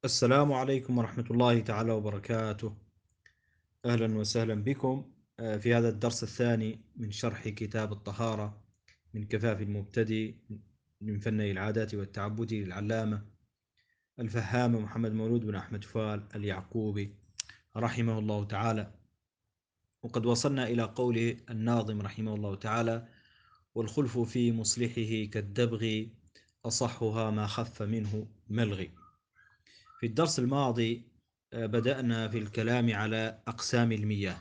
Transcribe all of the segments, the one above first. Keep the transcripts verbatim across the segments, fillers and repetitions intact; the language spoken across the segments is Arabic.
السلام عليكم ورحمة الله تعالى وبركاته. أهلا وسهلا بكم آه، في هذا الدرس الثاني من شرح كتاب الطهارة من كفاف المبتدئ من فني العادات والتعبد للعلامة الفهام محمد مولود بن أحمد فال اليعقوبي رحمه الله تعالى. وقد وصلنا إلى قوله الناظم رحمه الله تعالى: والخلف في مصلحه كالدبغ أصحها ما خف منه ملغي. في الدرس الماضي آه، بدأنا في الكلام على أقسام المياه،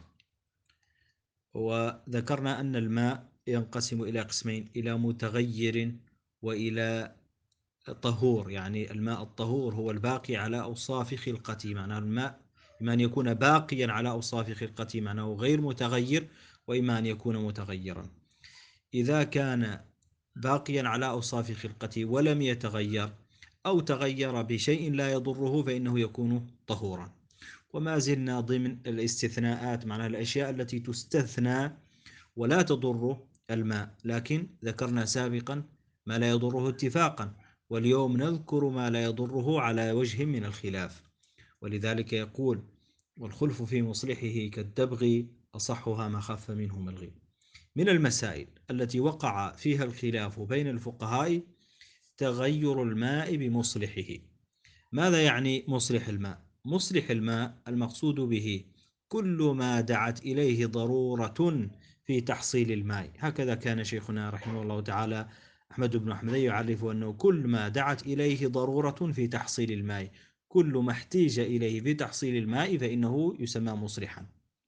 وذكرنا أن الماء ينقسم إلى قسمين: إلى متغير وإلى طهور. يعني الماء الطهور هو الباقي على أوصاف خلقته، معناه الماء إما أن يكون باقيا على أوصاف خلقته معناه غير متغير، وإما أن يكون متغيرا. إذا كان باقيا على أوصاف خلقته ولم يتغير أو تغير بشيء لا يضره فإنه يكون طهورا. وما زلنا ضمن الاستثناءات، معناها الأشياء التي تستثنى ولا تضر الماء، لكن ذكرنا سابقا ما لا يضره اتفاقا، واليوم نذكر ما لا يضره على وجه من الخلاف. ولذلك يقول: والخلف في مصلحه كالدبغ أصحها ما خف منه ملغي. من المسائل التي وقع فيها الخلاف بين الفقهاء تغير الماء بمصلحه. ماذا يعني مصلح الماء؟ مصلح الماء المقصود به كل ما دعت إليه ضرورة في تحصيل الماء. هكذا كان شيخنا رحمه الله تعالى أحمد بن أحمد يعرف أنه كل ما دعت إليه ضرورة في تحصيل الماء، كل ما احتيج إليه في تحصيل الماء فإنه يسمى مصلحا.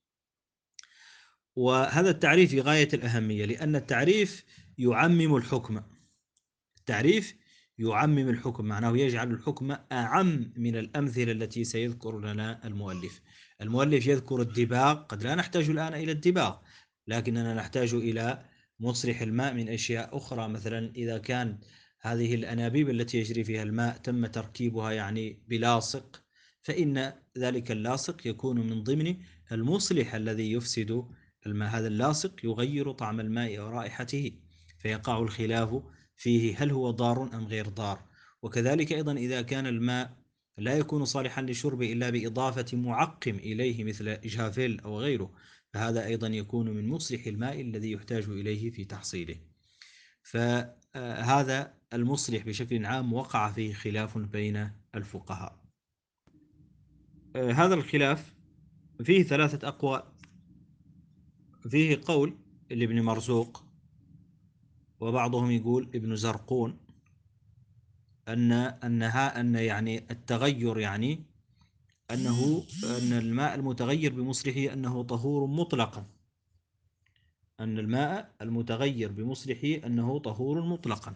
وهذا التعريف في غاية الأهمية، لأن التعريف يعمم الحكم. التعريف يعمم الحكم، معناه يجعل الحكم أعم من الأمثلة التي سيذكر لنا المؤلف. المؤلف يذكر الدباغ، قد لا نحتاج الآن إلى الدباغ، لكننا نحتاج إلى مصلح الماء من أشياء أخرى. مثلا إذا كان هذه الأنابيب التي يجري فيها الماء تم تركيبها يعني بلاصق، فإن ذلك اللاصق يكون من ضمن المصلح الذي يفسد الماء. هذا اللاصق يغير طعم الماء ورائحته، فيقع الخلاف فيه هل هو ضار أم غير ضار. وكذلك أيضا إذا كان الماء لا يكون صالحا للشرب إلا بإضافة معقم إليه مثل جافيل أو غيره، فهذا أيضا يكون من مصلح الماء الذي يحتاج إليه في تحصيله. فهذا المصلح بشكل عام وقع فيه خلاف بين الفقهاء. هذا الخلاف فيه ثلاثة أقوال. فيه قول لابن مرزوق، وبعضهم يقول ابن زرقون، أن أنها أن يعني التغير يعني أنه أن الماء المتغير بمصلحه أنه طهور مطلقا. أن الماء المتغير بمصلحه أنه طهور مطلقا.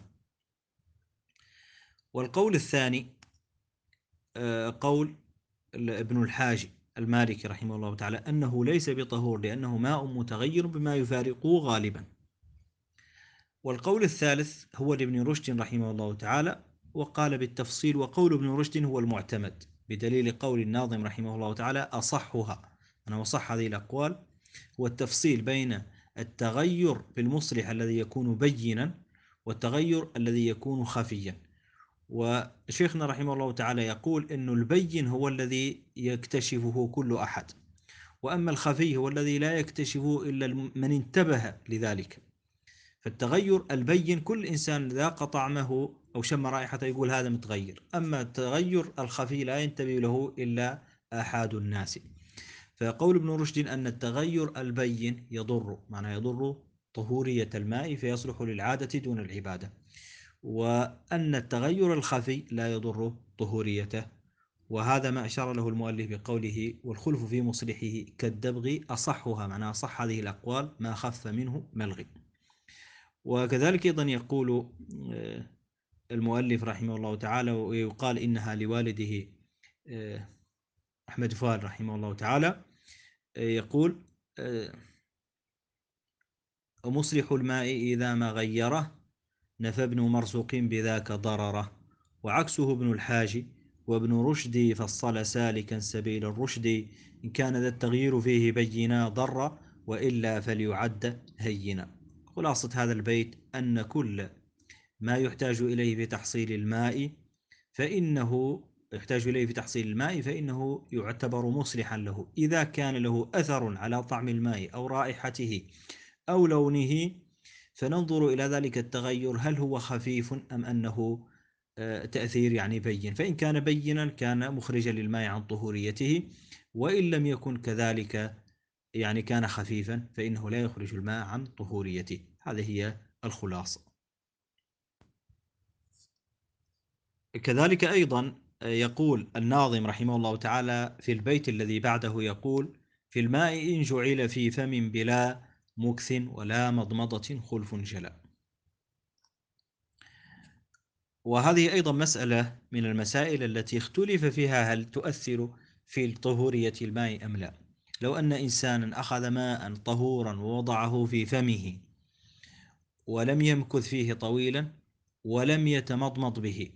والقول الثاني آه، قول ابن الحاج المالكي رحمه الله تعالى أنه ليس بطهور لأنه ماء متغير بما يفارقه غالبا. والقول الثالث هو لابن رشد رحمه الله تعالى، وقال بالتفصيل: وقول ابن رشد هو المعتمد بدليل قول الناظم رحمه الله تعالى أصحها. أنا وصح هذه الأقوال هو التفصيل بين التغير بالمصلح الذي يكون بينا والتغير الذي يكون خفيا. وشيخنا رحمه الله تعالى يقول إنه البين هو الذي يكتشفه كل أحد، وأما الخفي هو الذي لا يكتشفه إلا من انتبه لذلك. فالتغير البين كل إنسان ذاق طعمه أو شم رائحته يقول هذا متغير، أما التغير الخفي لا ينتبه له إلا آحاد الناس. فقول ابن رشد أن التغير البين يضر، معنى يضر طهورية الماء فيصلح للعادة دون العبادة، وأن التغير الخفي لا يضر طهوريته. وهذا ما أشار له المؤلف بقوله: والخلف في مصلحه كالدبغ أصحها، معنى أصح هذه الأقوال ما خف منه ملغي. وكذلك أيضا يقول آه، المؤلف رحمه الله تعالى، ويقال إنها لوالده آه، أحمد فال رحمه الله تعالى، آه، يقول: آه، ومصلح الماء إذا ما غيره نفى ابن مرزوق بذاك ضرره. وعكسه ابن الحاج وابن رشد فصل سالكا سبيل الرشد، إن كان ذا التغيير فيه بينا ضر وإلا فليعد هينا. خلاصة هذا البيت أن كل ما يحتاج إليه في تحصيل الماء فإنه يحتاج إليه في تحصيل الماء فإنه يعتبر مصلحا له. إذا كان له أثر على طعم الماء أو رائحته أو لونه فننظر إلى ذلك التغير هل هو خفيف أم أنه آه، تأثير يعني بين. فإن كان بينا كان مخرجا للماء عن طهوريته، وإن لم يكن كذلك يعني كان خفيفا فإنه لا يخرج الماء عن طهوريته. هذه هي الخلاصة. كذلك أيضا يقول الناظم رحمه الله تعالى في البيت الذي بعده، يقول: في الماء إن جعل في فم بلا مكث ولا مضمضة خلف جلا. وهذه أيضا مسألة من المسائل التي اختلف فيها هل تؤثر في طهورية الماء أم لا. لو أن إنسانا أخذ ماء طهورا ووضعه في فمه ولم يمكث فيه طويلا ولم يتمضمض به،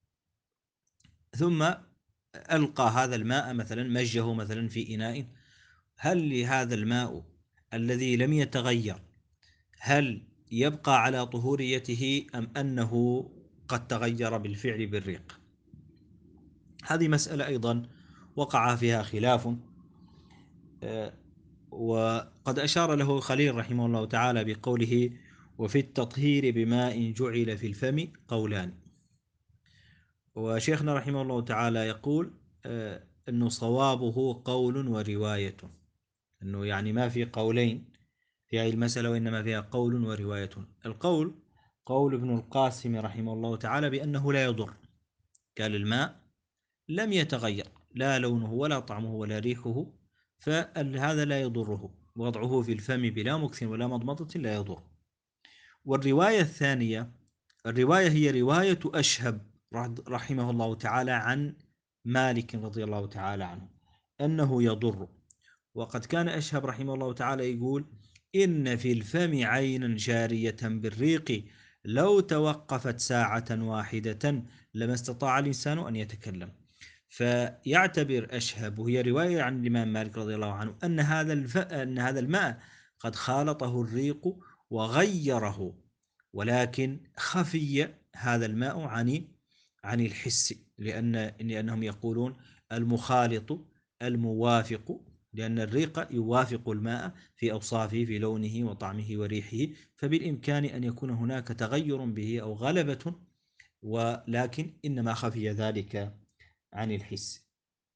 ثم ألقى هذا الماء مثلا، مجه مثلا في إناء، هل لهذا الماء الذي لم يتغير هل يبقى على طهوريته أم أنه قد تغير بالفعل بالريق؟ هذه مسألة أيضا وقع فيها خلاف، آه، وقد أشار له خليل رحمه الله تعالى بقوله: وفي التطهير بماء جعل في الفم قولان. وشيخنا رحمه الله تعالى يقول آه، أنه صوابه قول ورواية، أنه يعني ما في قولين في هذه المسألة وإنما فيها قول ورواية. القول قول ابن القاسم رحمه الله تعالى بأنه لا يضر. قال الماء لم يتغير لا لونه ولا طعمه ولا ريحه، فهذا لا يضره، وضعه في الفم بلا مكث ولا مضمضة لا يضر. والرواية الثانية، الرواية هي رواية أشهب رحمه الله تعالى عن مالك رضي الله تعالى عنه أنه يضر. وقد كان أشهب رحمه الله تعالى يقول: إن في الفم عينا جارية بالريق لو توقفت ساعة واحدة لما استطاع الإنسان أن يتكلم. فيعتبر أشهب، وهي رواية عن الإمام مالك رضي الله عنه، أن هذا الف... أن هذا الماء قد خالطه الريق وغيره، ولكن خفي هذا الماء عن عن الحس، لأن لأنهم يقولون المخالط الموافق، لأن الريق يوافق الماء في أوصافه في لونه وطعمه وريحه، فبالإمكان أن يكون هناك تغير به أو غلبة، ولكن إنما خفي ذلك عن الحس.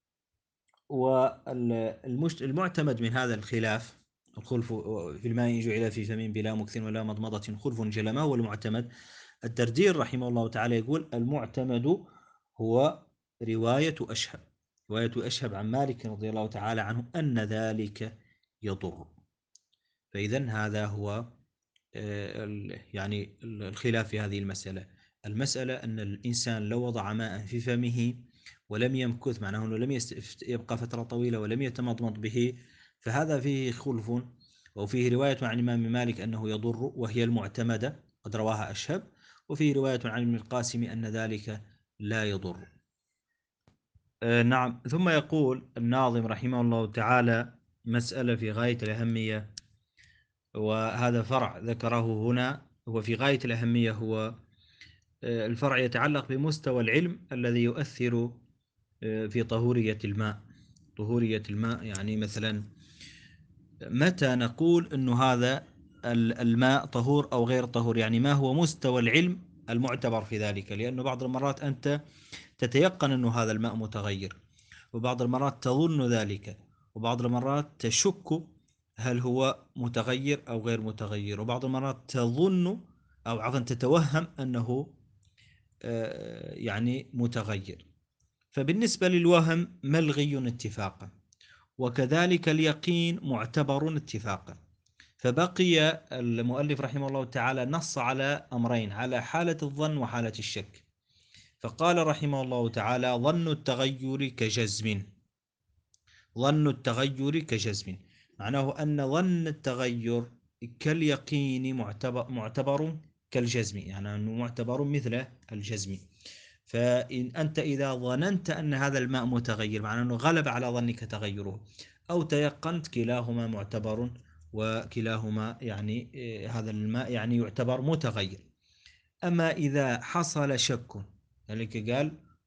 والمعتمد من هذا الخلاف الخلف في الماء جعل في فم بلا مكث ولا مضمضة خلف جل. ما هو المعتمد؟ الدردير رحمه الله تعالى يقول: المعتمد هو رواية أشهب رواية أشهب عن مالك رضي الله تعالى عنه أن ذلك يضر. فإذن هذا هو يعني الخلاف في هذه المسألة. المسألة أن الإنسان لو وضع ماء في فمه ولم يمكث، معناه أنه لم يبقى فترة طويلة ولم يتمضمض به، فهذا فيه خلف، وفيه رواية عن الإمام مالك أنه يضر وهي المعتمدة قد رواها أشهب، وفيه رواية عن ابن القاسم أن ذلك لا يضر. آه نعم. ثم يقول الناظم رحمه الله تعالى مسألة في غاية الأهمية، وهذا فرع ذكره هنا هو في غاية الأهمية. هو الفرع يتعلق بمستوى العلم الذي يؤثر في طهورية الماء. طهورية الماء يعني مثلا متى نقول أنه هذا الماء طهور أو غير طهور، يعني ما هو مستوى العلم المعتبر في ذلك. لأنه بعض المرات أنت تتيقن أنه هذا الماء متغير، وبعض المرات تظن ذلك، وبعض المرات تشك هل هو متغير أو غير متغير، وبعض المرات تظن أو عفوا تتوهم أنه يعني متغير. فبالنسبة للوهم ملغي اتفاقا، وكذلك اليقين معتبر اتفاقا. فبقي المؤلف رحمه الله تعالى نص على أمرين، على حالة الظن وحالة الشك. فقال رحمه الله تعالى: ظن التغير كجزم. ظن التغير كجزم معناه أن ظن التغير كاليقين معتبر, معتبر كالجزم، يعني أنه معتبر مثل الجزم. فإن أنت إذا ظننت أن هذا الماء متغير معناه أنه غلب على ظنك تغيره، أو تيقنت، كلاهما معتبر، وكلاهما يعني هذا الماء يعني يعتبر متغير. أما إذا حصل شك، ذلك قال: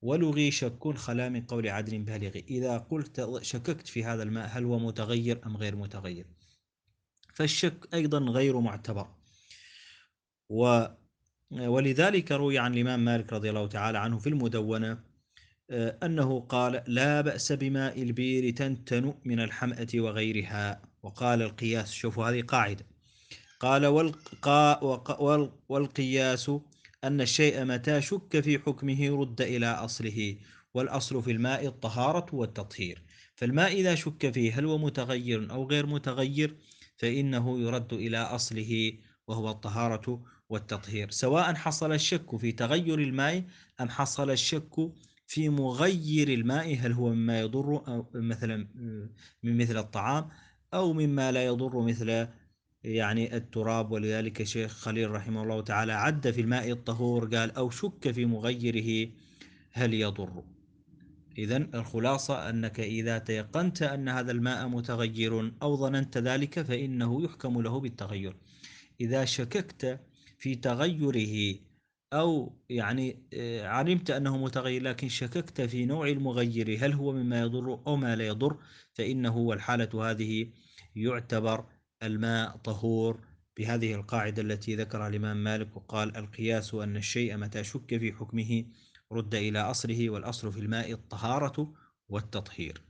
ولغي شك خلا من قول عدل بالغ. إذا قلت شككت في هذا الماء هل هو متغير أم غير متغير، فالشك أيضا غير معتبر. و ولذلك روي عن الإمام مالك رضي الله تعالى عنه في المدونة آه، أنه قال: لا بأس بماء البير تنتن من الحمأة وغيرها. وقال القياس، شوفوا هذه قاعدة، قال: والقا وق- والقياس أن الشيء متى شك في حكمه رد إلى أصله، والأصل في الماء الطهارة والتطهير. فالماء إذا شك فيه هل هو متغير أو غير متغير فإنه يرد إلى أصله وهو الطهارة والتطهير، سواء حصل الشك في تغير الماء أم حصل الشك في مغير الماء، هل هو مما يضر أو مثلا من مثل الطعام أو مما لا يضر مثل يعني التراب. ولذلك الشيخ خليل رحمه الله تعالى عد في الماء الطهور، قال: أو شك في مغيره هل يضر. إذن الخلاصة أنك إذا تيقنت أن هذا الماء متغير أو ظننت ذلك فإنه يحكم له بالتغير. إذا شككت في تغيره أو يعني آه، علمت أنه متغير لكن شككت في نوع المغير هل هو مما يضر أو ما لا يضر، فإنه والحالة هذه يعتبر الماء طهور بهذه القاعدة التي ذكرها الإمام مالك، وقال: القياس أن الشيء متى شك في حكمه رد إلى أصله، والأصل في الماء الطهارة والتطهير.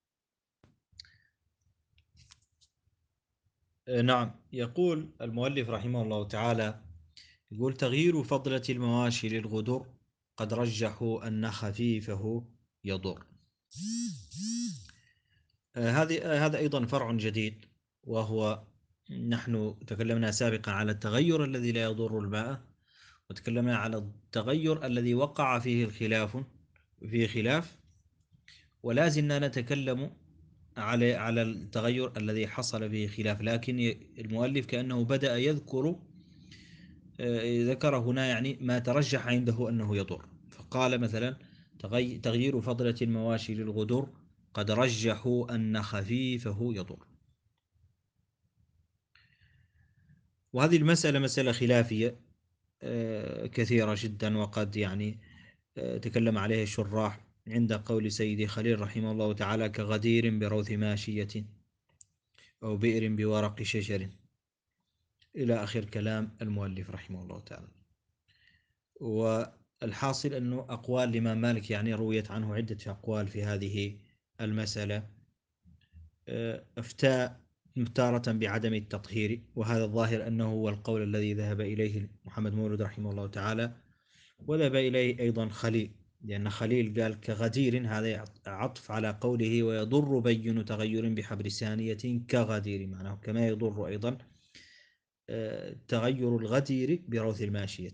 آه، نعم. يقول المؤلف رحمه الله تعالى، يقول: تغيير فضلة المواشي للغدر قد رجحوا أن خفيفه يضر. آه، هذه آه، هذا أيضا فرع جديد، وهو نحن تكلمنا سابقا على التغير الذي لا يضر الماء، وتكلمنا على التغير الذي وقع فيه الخلاف فيه خلاف، ولا زلنا نتكلم على على التغير الذي حصل فيه خلاف، لكن المؤلف كأنه بدأ يذكر آه، ذكر هنا يعني ما ترجح عنده أنه يضر، فقال مثلا: تغيير فضلة المواشي للغدر قد رجحوا أن خفيفه يضر. وهذه المسألة مسألة خلافية آه، كثيرة جدا، وقد يعني آه، تكلم عليه الشراح عند قول سيدي خليل رحمه الله تعالى: كغدير بروث ماشية أو بئر بورق شجر، إلى آخر كلام المؤلف رحمه الله تعالى. والحاصل أنه أقوال الإمام مالك يعني رويت عنه عدة أقوال في هذه المسألة. أفتى تارة بعدم التطهير، وهذا الظاهر أنه هو القول الذي ذهب إليه محمد مولود رحمه الله تعالى، وذهب إليه أيضا خليل، لأن خليل قال: كغدير، هذا عطف على قوله: ويضر بين تغير بحبر ثانية كغدير، معناه كما يضر أيضا آه، تغير الغدير بروث الماشية.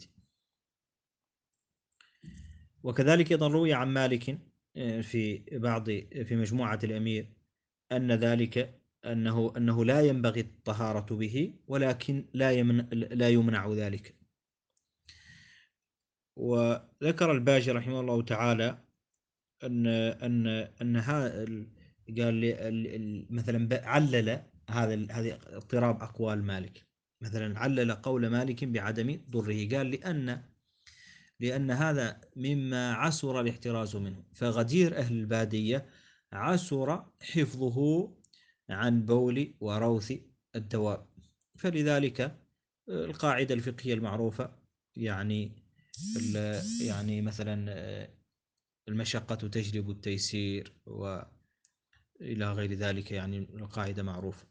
وكذلك أيضا روي عن مالك آه، في بعض في مجموعة الأمير أن ذلك أنه أنه لا ينبغي الطهارة به، ولكن لا يمنع لا يمنع ذلك. وذكر الباجي رحمه الله تعالى أن أن أن هذا قال لي مثلا علل هذا هذه اضطراب أقوال مالك، مثلا علل قول مالك بعدم ضره، قال: لأن لأن هذا مما عسر الاحتراز منه، فغدير أهل البادية عسر حفظه عن بول وروث الدواب، فلذلك القاعدة الفقهية المعروفة يعني يعني مثلا المشقة تجلب التيسير وإلى غير ذلك، يعني القاعدة معروفة.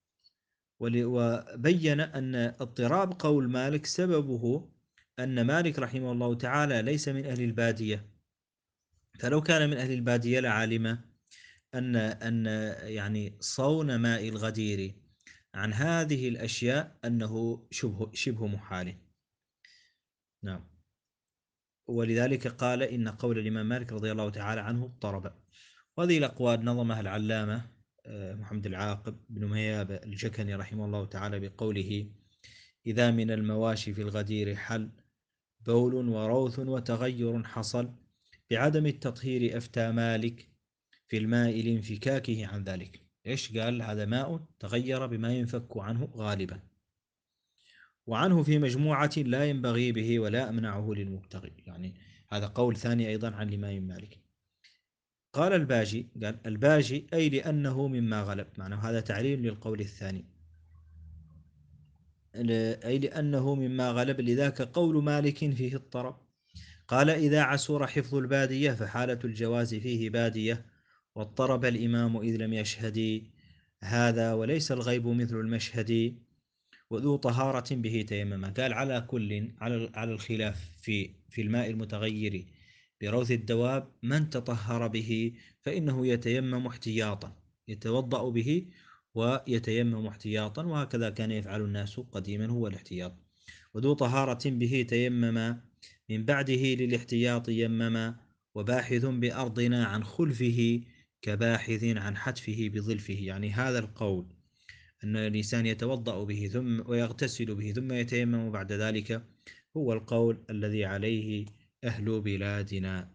وبين أن اضطراب قول مالك سببه أن مالك رحمه الله تعالى ليس من أهل البادية، فلو كان من أهل البادية لعلم أن أن يعني صون ماء الغدير عن هذه الأشياء أنه شبه شبه محال. نعم. ولذلك قال: إن قول الإمام مالك رضي الله تعالى عنه اضطرب. وهذه الأقوال نظمها العلامة آه، محمد العاقب بن مهياب الجكني رحمه الله تعالى بقوله: إذا من المواشي في الغدير حل بول وروث وتغير حصل بعدم التطهير، أفتى مالك في الماء لانفكاكه عن ذلك. إيش قال؟ هذا ماء تغير بما ينفك عنه غالبا، وعنه في مجموعة لا ينبغي به ولا أمنعه للمبتغي. يعني هذا قول ثاني أيضا عن الإمام مالك. قال الباجي، قال الباجي أي لأنه مما غلب، معنى هذا تعليل للقول الثاني، أي لأنه مما غلب، لذاك قول مالك فيه الطرب. قال إذا عسر حفظ البادية فحالة الجواز فيه بادية، واضطرب الإمام إذ لم يشهد هذا، وليس الغيب مثل المشهد، وذو طهارة به تيمم. قال على كل، على على الخلاف في في الماء المتغير بروث الدواب، من تطهر به فإنه يتيمم احتياطا، يتوضأ به ويتيمم احتياطا، وهكذا كان يفعل الناس قديما، هو الاحتياط. وذو طهارة به تيمم من بعده للاحتياط يمما، وباحث بأرضنا عن خلفه كباحث عن حتفه بظلفه. يعني هذا القول أن الإنسان يتوضأ به ثم ويغتسل به ثم يتيمم بعد ذلك، هو القول الذي عليه أهل بلادنا.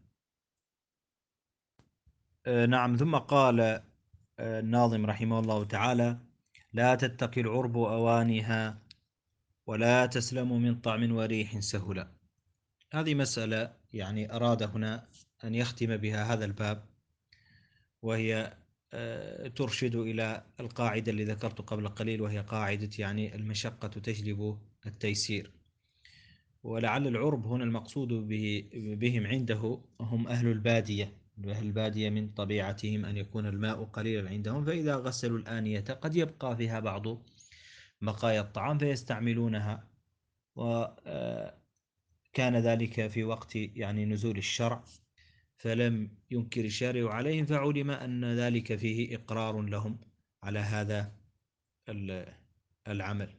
آه نعم. ثم قال آه الناظم رحمه الله تعالى: لا تتقي العرب أوانها، ولا تسلم من طعم وريح سهلا. هذه مسألة يعني أراد هنا أن يختم بها هذا الباب، وهي ترشد إلى القاعدة اللي ذكرت قبل قليل، وهي قاعدة يعني المشقة تجلب التيسير. ولعل العرب هنا المقصود به بهم عنده هم أهل البادية. أهل البادية من طبيعتهم أن يكون الماء قليلا عندهم، فإذا غسلوا الآنية قد يبقى فيها بعض بقايا الطعام فيستعملونها، وكان ذلك في وقت يعني نزول الشرع، فلم ينكر الشارع عليهم، فعلم أن ذلك فيه إقرار لهم على هذا العمل.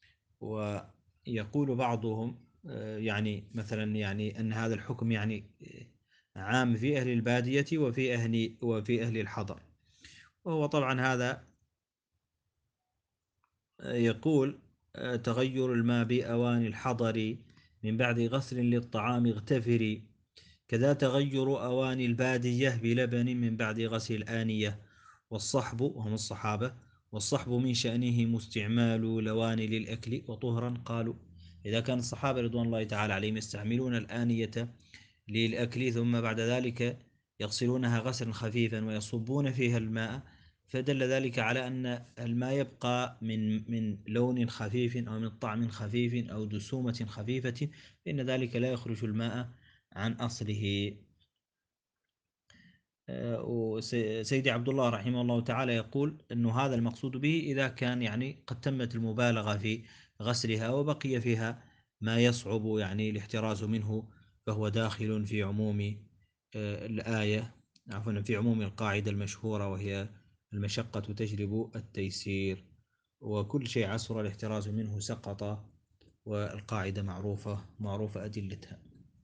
ويقول بعضهم يعني مثلا يعني أن هذا الحكم يعني عام في أهل البادية وفي أهل وفي أهل الحضر. وهو طبعا هذا يقول: تغير الماء بأوان الحضر، من بعد غسل للطعام اغتفري، كذا تغير أواني البادية بلبن من بعد غسل الآنية. والصحب وهم الصحابة، والصحب من شأنهم استعمال لوان للأكل وطهرا قالوا. إذا كان الصحابة رضوان الله تعالى عليهم يستعملون الآنية للأكل ثم بعد ذلك يغسلونها غسلا خفيفا ويصبون فيها الماء، فدل ذلك على أن الماء يبقى من من لون خفيف أو من طعم خفيف أو دسومة خفيفة، فإن ذلك لا يخرج الماء عن أصله. وسيدي عبد الله رحمه الله تعالى يقول أنه هذا المقصود به إذا كان يعني قد تمت المبالغة في غسلها وبقي فيها ما يصعب يعني الاحتراز منه، فهو داخل في عموم آه، الآية، عفوا في عموم القاعدة المشهورة، وهي المشقة تجلب التيسير، وكل شيء عسر الاحتراز منه سقط، والقاعدة معروفة معروفة أدلتها.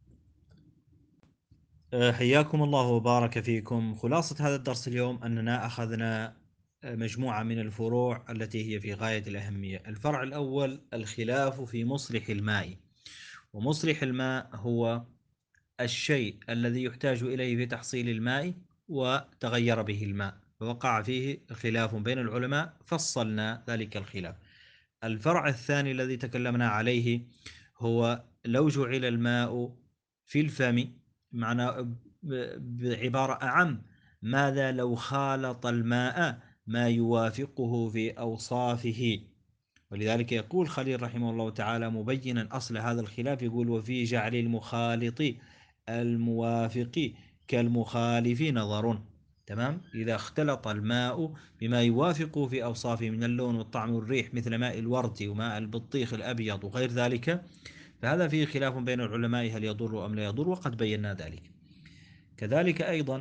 حياكم الله وبارك فيكم. خلاصة هذا الدرس اليوم أننا أخذنا مجموعة من الفروع التي هي في غاية الأهمية. الفرع الأول: الخلاف في مصلح الماء. ومصلح الماء هو الشيء الذي يحتاج إليه في تحصيل الماء وتغير به الماء، فوقع فيه خلاف بين العلماء، فصلنا ذلك الخلاف. الفرع الثاني الذي تكلمنا عليه هو لو جعل الماء في الفم، معنى بعبارة أعم: ماذا لو خالط الماء ما يوافقه في أوصافه؟ ولذلك يقول خليل رحمه الله تعالى مبينا أصل هذا الخلاف، يقول: وفي جعل المخالط الموافق كالمخالف نظر. تمام. إذا اختلط الماء بما يوافقه في أوصافه من اللون والطعم والريح، مثل ماء الورد وماء البطيخ الأبيض وغير ذلك، فهذا فيه خلاف بين العلماء هل يضر أم لا يضر، وقد بينا ذلك. كذلك أيضا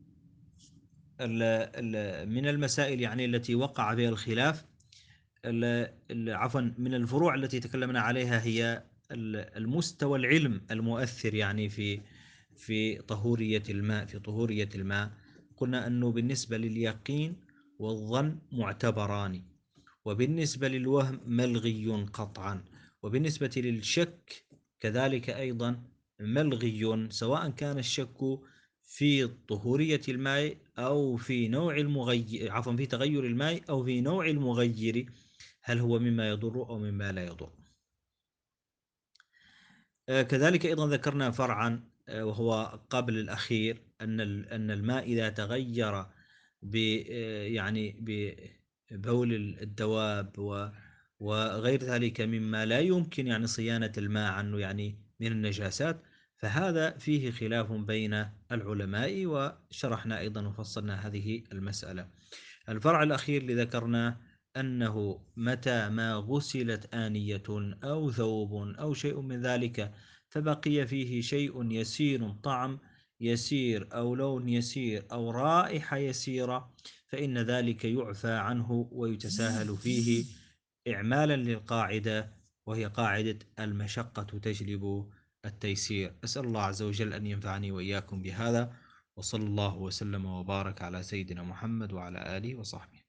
من المسائل يعني التي وقع فيها الخلاف، عفوا من الفروع التي تكلمنا عليها، هي المستوى العلم المؤثر يعني في في طهورية الماء في طهورية الماء. قلنا أنه بالنسبة لليقين والظن معتبران، وبالنسبة للوهم ملغي قطعا، وبالنسبة للشك كذلك أيضا ملغي، سواء كان الشك في طهورية الماء أو في نوع المغير، عفوا في تغير الماء أو في نوع المغير، هل هو مما يضر أو مما لا يضر. آه كذلك أيضا ذكرنا فرعا آه، وهو قبل الأخير، أن أن الماء إذا تغير ب يعني ببول الدواب و وغير ذلك مما لا يمكن يعني صيانة الماء عنه يعني من النجاسات، فهذا فيه خلاف بين العلماء، وشرحنا أيضا وفصلنا هذه المسألة. الفرع الأخير اللي ذكرناه أنه متى ما غسلت آنية أو ثوب أو شيء من ذلك فبقي فيه شيء يسير، طعم يسير أو لون يسير أو رائحة يسيرة، فإن ذلك يعفى عنه ويتساهل فيه إعمالا للقاعدة، وهي قاعدة المشقة تجلب التيسير. أسأل الله عز وجل أن ينفعني وإياكم بهذا، وصلى الله وسلم وبارك على سيدنا محمد وعلى آله وصحبه.